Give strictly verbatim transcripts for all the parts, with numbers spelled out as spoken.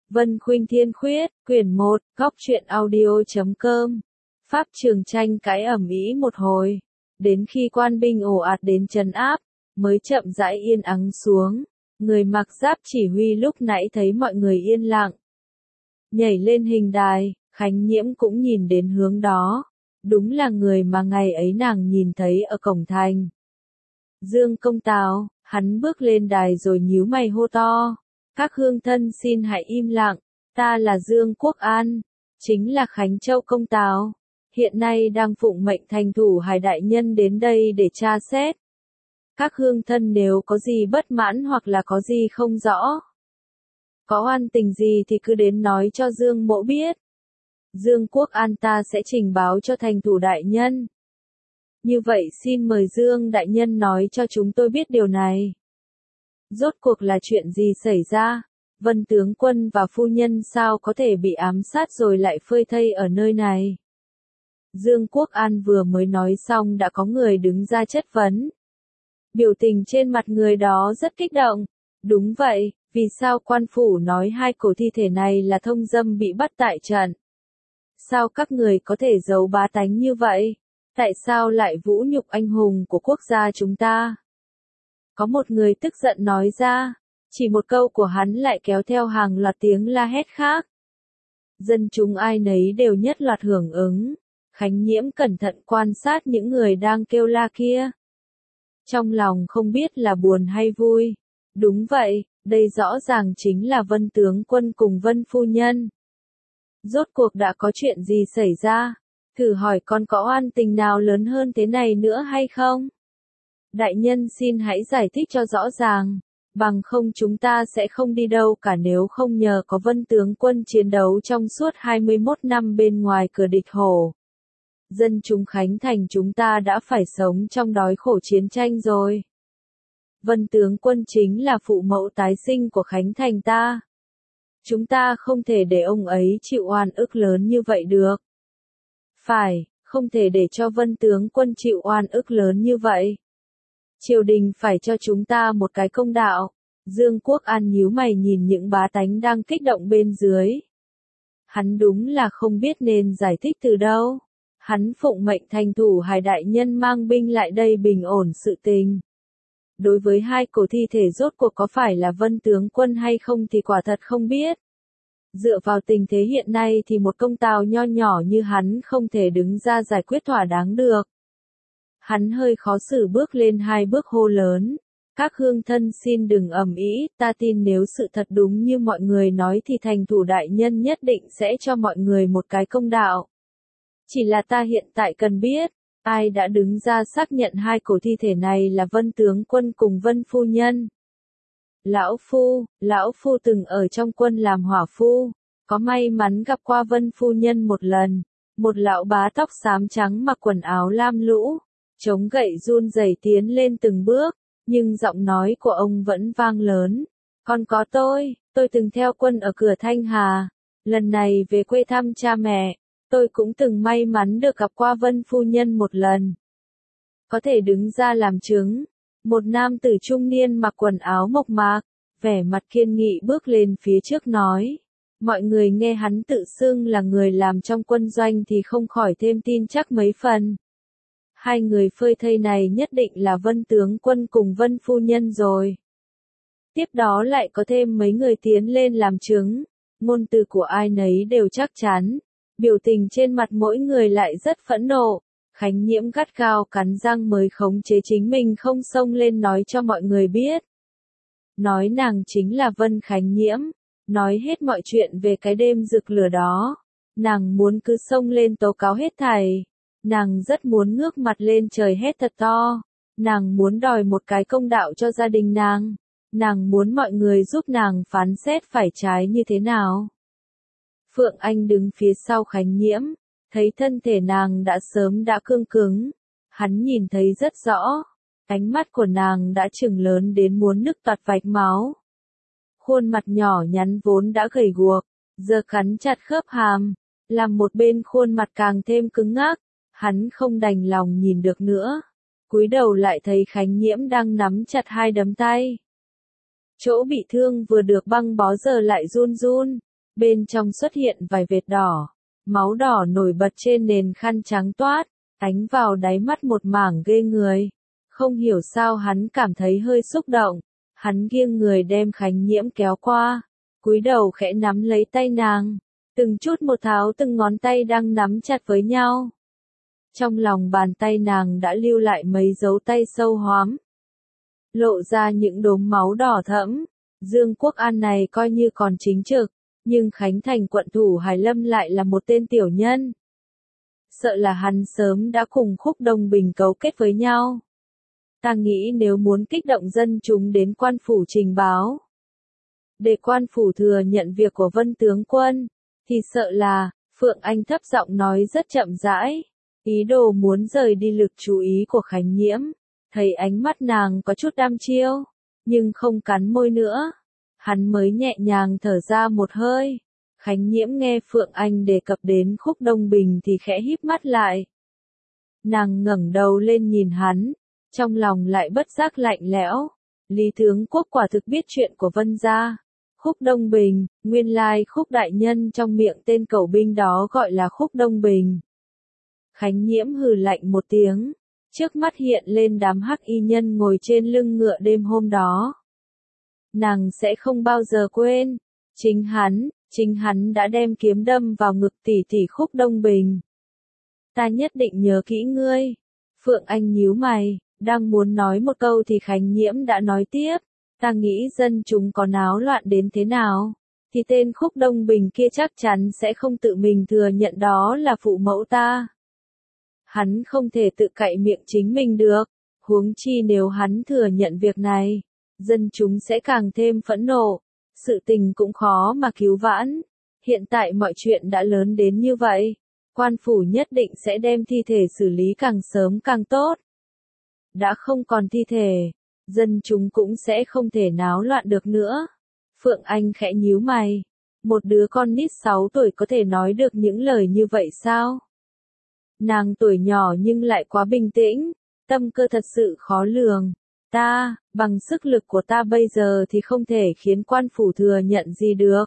Vân Khuynh Thiên Khuyết, quyển một, góc truyện audio chấm com. Pháp Trường tranh cãi ầm ĩ một hồi, đến khi quan binh ồ ạt đến trấn áp, mới chậm rãi yên ắng xuống. Người mặc giáp chỉ huy lúc nãy thấy mọi người yên lặng, nhảy lên hình đài, Khánh Nhiễm cũng nhìn đến hướng đó. Đúng là người mà ngày ấy nàng nhìn thấy ở cổng thành. Dương Công Tào, hắn bước lên đài rồi nhíu mày hô to. Các hương thân xin hãy im lặng, ta là Dương Quốc An, chính là Khánh Châu Công Tào, hiện nay đang phụng mệnh thành thủ Hải đại nhân đến đây để tra xét. Các hương thân nếu có gì bất mãn hoặc là có gì không rõ, có oan tình gì thì cứ đến nói cho Dương mỗ biết. Dương Quốc An ta sẽ trình báo cho thành thủ đại nhân. Như vậy xin mời Dương đại nhân nói cho chúng tôi biết điều này. Rốt cuộc là chuyện gì xảy ra? Vân tướng quân và phu nhân sao có thể bị ám sát rồi lại phơi thây ở nơi này? Dương Quốc An vừa mới nói xong đã có người đứng ra chất vấn. Biểu tình trên mặt người đó rất kích động. Đúng vậy, vì sao quan phủ nói hai cổ thi thể này là thông dâm bị bắt tại trận? Sao các người có thể giấu bá tánh như vậy? Tại sao lại vũ nhục anh hùng của quốc gia chúng ta? Có một người tức giận nói ra, chỉ một câu của hắn lại kéo theo hàng loạt tiếng la hét khác. Dân chúng ai nấy đều nhất loạt hưởng ứng. Khánh Nhiễm cẩn thận quan sát những người đang kêu la kia. Trong lòng không biết là buồn hay vui. Đúng vậy, đây rõ ràng chính là Vân tướng quân cùng Vân phu nhân. Rốt cuộc đã có chuyện gì xảy ra? Thử hỏi còn có oan tình nào lớn hơn thế này nữa hay không? Đại nhân xin hãy giải thích cho rõ ràng, bằng không chúng ta sẽ không đi đâu cả nếu không nhờ có Vân tướng quân chiến đấu trong suốt hai mươi mốt năm bên ngoài cửa địch hổ. Dân chúng Khánh Thành chúng ta đã phải sống trong đói khổ chiến tranh rồi. Vân tướng quân chính là phụ mẫu tái sinh của Khánh Thành ta. Chúng ta không thể để ông ấy chịu oan ức lớn như vậy được. Phải, không thể để cho Vân tướng quân chịu oan ức lớn như vậy. Triều đình phải cho chúng ta một cái công đạo. Dương Quốc An nhíu mày nhìn những bá tánh đang kích động bên dưới. Hắn đúng là không biết nên giải thích từ đâu. Hắn phụng mệnh thành thủ Hải đại nhân mang binh lại đây bình ổn sự tình. Đối với hai cổ thi thể rốt cuộc có phải là Vân tướng quân hay không thì quả thật không biết. Dựa vào tình thế hiện nay thì một công tào nho nhỏ như hắn không thể đứng ra giải quyết thỏa đáng được. Hắn hơi khó xử bước lên hai bước hô lớn. Các hương thân xin đừng ầm ĩ, ta tin nếu sự thật đúng như mọi người nói thì thành thủ đại nhân nhất định sẽ cho mọi người một cái công đạo. Chỉ là ta hiện tại cần biết, ai đã đứng ra xác nhận hai cổ thi thể này là Vân tướng quân cùng Vân phu nhân. Lão phu, lão phu từng ở trong quân làm hỏa phu, có may mắn gặp qua Vân phu nhân một lần. Một lão bá tóc xám trắng mặc quần áo lam lũ, chống gậy run rẩy tiến lên từng bước, nhưng giọng nói của ông vẫn vang lớn. Còn có tôi, tôi từng theo quân ở cửa Thanh Hà, lần này về quê thăm cha mẹ, tôi cũng từng may mắn được gặp qua Vân phu nhân một lần. Có thể đứng ra làm chứng, một nam tử trung niên mặc quần áo mộc mạc, vẻ mặt kiên nghị bước lên phía trước nói. Mọi người nghe hắn tự xưng là người làm trong quân doanh thì không khỏi thêm tin chắc mấy phần. Hai người phơi thây này nhất định là Vân tướng quân cùng Vân phu nhân rồi. Tiếp đó lại có thêm mấy người tiến lên làm chứng, ngôn từ của ai nấy đều chắc chắn, biểu tình trên mặt mỗi người lại rất phẫn nộ. Khánh Nhiễm gắt gao cắn răng mới khống chế chính mình không xông lên nói cho mọi người biết. Nói nàng chính là Vân Khánh Nhiễm, nói hết mọi chuyện về cái đêm rực lửa đó. Nàng muốn cứ xông lên tố cáo hết thảy. Nàng rất muốn ngước mặt lên trời hét thật to. Nàng muốn đòi một cái công đạo cho gia đình nàng. Nàng muốn mọi người giúp nàng phán xét phải trái như thế nào. Phượng Anh đứng phía sau Khánh Nhiễm, thấy thân thể nàng đã sớm đã cương cứng. Hắn nhìn thấy rất rõ, ánh mắt của nàng đã trừng lớn đến muốn nứt toạc vạch máu. Khuôn mặt nhỏ nhắn vốn đã gầy guộc, giờ cắn chặt khớp hàm, làm một bên khuôn mặt càng thêm cứng ngắc. Hắn không đành lòng nhìn được nữa, cúi đầu lại thấy Khánh Nhiễm đang nắm chặt hai đấm tay. Chỗ bị thương vừa được băng bó giờ lại run run, bên trong xuất hiện vài vệt đỏ, máu đỏ nổi bật trên nền khăn trắng toát, ánh vào đáy mắt một mảng ghê người. Không hiểu sao hắn cảm thấy hơi xúc động, hắn nghiêng người đem Khánh Nhiễm kéo qua, cúi đầu khẽ nắm lấy tay nàng, từng chút một tháo từng ngón tay đang nắm chặt với nhau. Trong lòng bàn tay nàng đã lưu lại mấy dấu tay sâu hoắm, lộ ra những đốm máu đỏ thẫm. Dương Quốc An này coi như còn chính trực, nhưng Khánh Thành quận thủ Hải Lâm lại là một tên tiểu nhân. Sợ là hắn sớm đã cùng Khúc Đông Bình cấu kết với nhau. Ta nghĩ nếu muốn kích động dân chúng đến quan phủ trình báo, để quan phủ thừa nhận việc của Vân tướng quân, thì sợ là, Phượng Anh thấp giọng nói rất chậm rãi, ý đồ muốn rời đi lực chú ý của Khánh Nhiễm. Thấy ánh mắt nàng có chút đăm chiêu, nhưng không cắn môi nữa, hắn mới nhẹ nhàng thở ra một hơi. Khánh Nhiễm nghe Phượng Anh đề cập đến Khúc Đông Bình thì khẽ híp mắt lại. Nàng ngẩng đầu lên nhìn hắn, trong lòng lại bất giác lạnh lẽo. Lý tướng quốc quả thực biết chuyện của Vân gia. Khúc Đông Bình, nguyên lai Khúc đại nhân trong miệng tên cẩu binh đó gọi là Khúc Đông Bình. Khánh Nhiễm hừ lạnh một tiếng, trước mắt hiện lên đám hắc y nhân ngồi trên lưng ngựa đêm hôm đó. Nàng sẽ không bao giờ quên, chính hắn, chính hắn đã đem kiếm đâm vào ngực tỷ tỷ Khúc Đông Bình. Ta nhất định nhớ kỹ ngươi. Phượng Anh nhíu mày, đang muốn nói một câu thì Khánh Nhiễm đã nói tiếp, ta nghĩ dân chúng có náo loạn đến thế nào, thì tên Khúc Đông Bình kia chắc chắn sẽ không tự mình thừa nhận đó là phụ mẫu ta. Hắn không thể tự cậy miệng chính mình được, huống chi nếu hắn thừa nhận việc này, dân chúng sẽ càng thêm phẫn nộ, sự tình cũng khó mà cứu vãn. Hiện tại mọi chuyện đã lớn đến như vậy, quan phủ nhất định sẽ đem thi thể xử lý càng sớm càng tốt. Đã không còn thi thể, dân chúng cũng sẽ không thể náo loạn được nữa. Phượng Anh khẽ nhíu mày, một đứa con nít sáu tuổi có thể nói được những lời như vậy sao? Nàng tuổi nhỏ nhưng lại quá bình tĩnh, tâm cơ thật sự khó lường. Ta, bằng sức lực của ta bây giờ thì không thể khiến quan phủ thừa nhận gì được.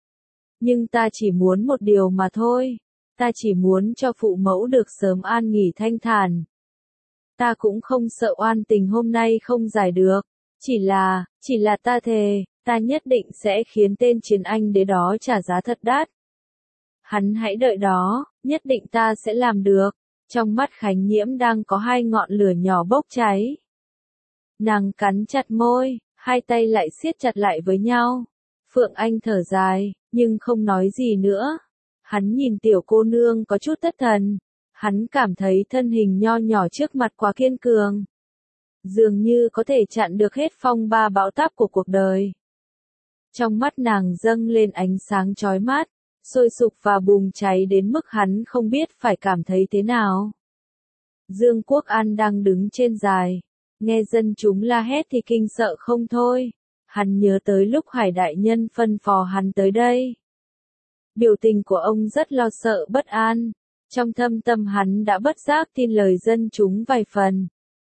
Nhưng ta chỉ muốn một điều mà thôi, ta chỉ muốn cho phụ mẫu được sớm an nghỉ thanh thản. Ta cũng không sợ oan tình hôm nay không giải được, chỉ là, chỉ là ta thề, ta nhất định sẽ khiến tên Chiến Anh đế đó trả giá thật đắt. Hắn hãy đợi đó, nhất định ta sẽ làm được. Trong mắt Khánh Nhiễm đang có hai ngọn lửa nhỏ bốc cháy. Nàng cắn chặt môi, hai tay lại siết chặt lại với nhau. Phượng Anh thở dài, nhưng không nói gì nữa. Hắn nhìn tiểu cô nương có chút thất thần. Hắn cảm thấy thân hình nho nhỏ trước mặt quá kiên cường. Dường như có thể chặn được hết phong ba bão táp của cuộc đời. Trong mắt nàng dâng lên ánh sáng chói mắt, sôi sục và bùng cháy đến mức hắn không biết phải cảm thấy thế nào. Dương Quốc An đang đứng trên đài, nghe dân chúng la hét thì kinh sợ không thôi. Hắn nhớ tới lúc Hải đại nhân phân phò hắn tới đây. Biểu tình của ông rất lo sợ bất an, trong thâm tâm hắn đã bất giác tin lời dân chúng vài phần.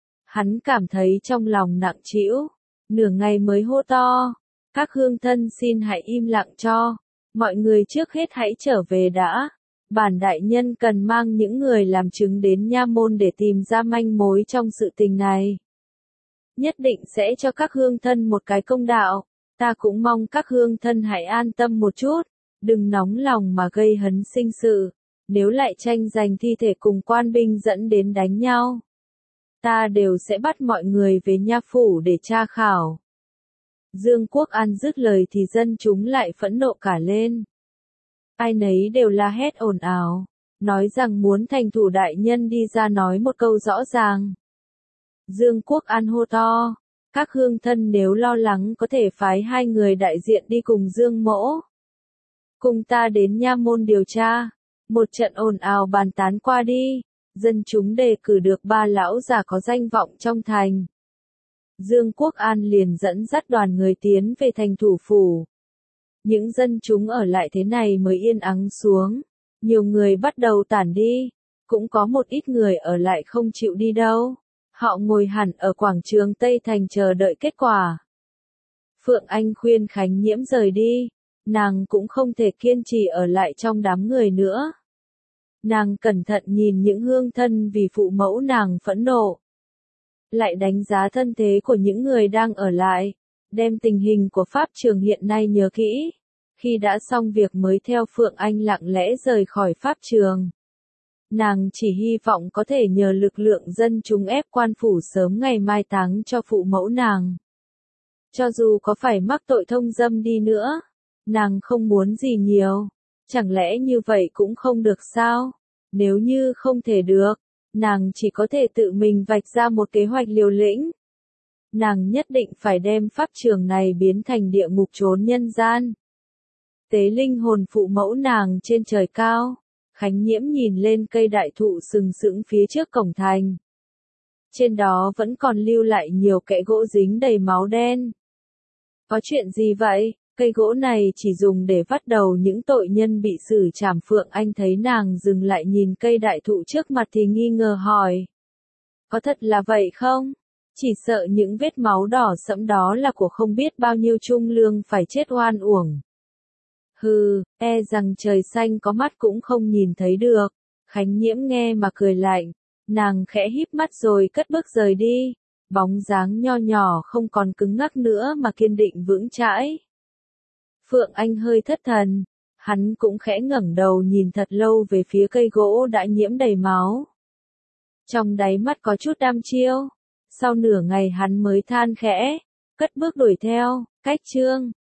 Hắn cảm thấy trong lòng nặng trĩu, nửa ngày mới hô to, các hương thân xin hãy im lặng cho. Mọi người trước hết hãy trở về đã. Bản đại nhân cần mang những người làm chứng đến nha môn để tìm ra manh mối trong sự tình này. Nhất định sẽ cho các hương thân một cái công đạo. Ta cũng mong các hương thân hãy an tâm một chút, đừng nóng lòng mà gây hấn sinh sự. Nếu lại tranh giành thi thể cùng quan binh dẫn đến đánh nhau, ta đều sẽ bắt mọi người về nha phủ để tra khảo. Dương Quốc An dứt lời thì dân chúng lại phẫn nộ cả lên. Ai nấy đều la hét ồn ào, nói rằng muốn thành thủ đại nhân đi ra nói một câu rõ ràng. Dương Quốc An hô to, các hương thân nếu lo lắng có thể phái hai người đại diện đi cùng Dương Mỗ. Cùng ta đến nha môn điều tra. Một trận ồn ào bàn tán qua đi, dân chúng đề cử được ba lão già có danh vọng trong thành. Dương Quốc An liền dẫn dắt đoàn người tiến về thành thủ phủ. Những dân chúng ở lại thế này mới yên ắng xuống. Nhiều người bắt đầu tản đi, cũng có một ít người ở lại không chịu đi đâu. Họ ngồi hẳn ở quảng trường Tây Thành chờ đợi kết quả. Phượng Anh khuyên Khánh Nhiễm rời đi, nàng cũng không thể kiên trì ở lại trong đám người nữa. Nàng cẩn thận nhìn những hương thân vì phụ mẫu nàng phẫn nộ. Lại đánh giá thân thế của những người đang ở lại, đem tình hình của pháp trường hiện nay nhớ kỹ. Khi đã xong việc mới theo Phượng Anh lặng lẽ rời khỏi pháp trường. Nàng chỉ hy vọng có thể nhờ lực lượng dân chúng ép quan phủ sớm ngày mai táng cho phụ mẫu nàng. Cho dù có phải mắc tội thông dâm đi nữa, nàng không muốn gì nhiều. Chẳng lẽ như vậy cũng không được sao? Nếu như không thể được, nàng chỉ có thể tự mình vạch ra một kế hoạch liều lĩnh. Nàng nhất định phải đem pháp trường này biến thành địa ngục chốn nhân gian. Tế linh hồn phụ mẫu nàng trên trời cao. Khánh Nhiễm nhìn lên cây đại thụ sừng sững phía trước cổng thành. Trên đó vẫn còn lưu lại nhiều kẽ gỗ dính đầy máu đen. Có chuyện gì vậy? Cây gỗ này chỉ dùng để vắt đầu những tội nhân bị xử trảm. Phượng Anh thấy nàng dừng lại nhìn cây đại thụ trước mặt thì nghi ngờ hỏi. Có thật là vậy không? Chỉ sợ những vết máu đỏ sẫm đó là của không biết bao nhiêu trung lương phải chết oan uổng. Hừ, e rằng trời xanh có mắt cũng không nhìn thấy được. Khánh Nhiễm nghe mà cười lạnh. Nàng khẽ híp mắt rồi cất bước rời đi. Bóng dáng nho nhỏ không còn cứng ngắc nữa mà kiên định vững chãi. Phượng Anh hơi thất thần. Hắn cũng khẽ ngẩng đầu nhìn thật lâu về phía cây gỗ đã nhiễm đầy máu. Trong đáy mắt có chút đăm chiêu. Sau nửa ngày hắn mới than khẽ, cất bước đuổi theo. Cách chương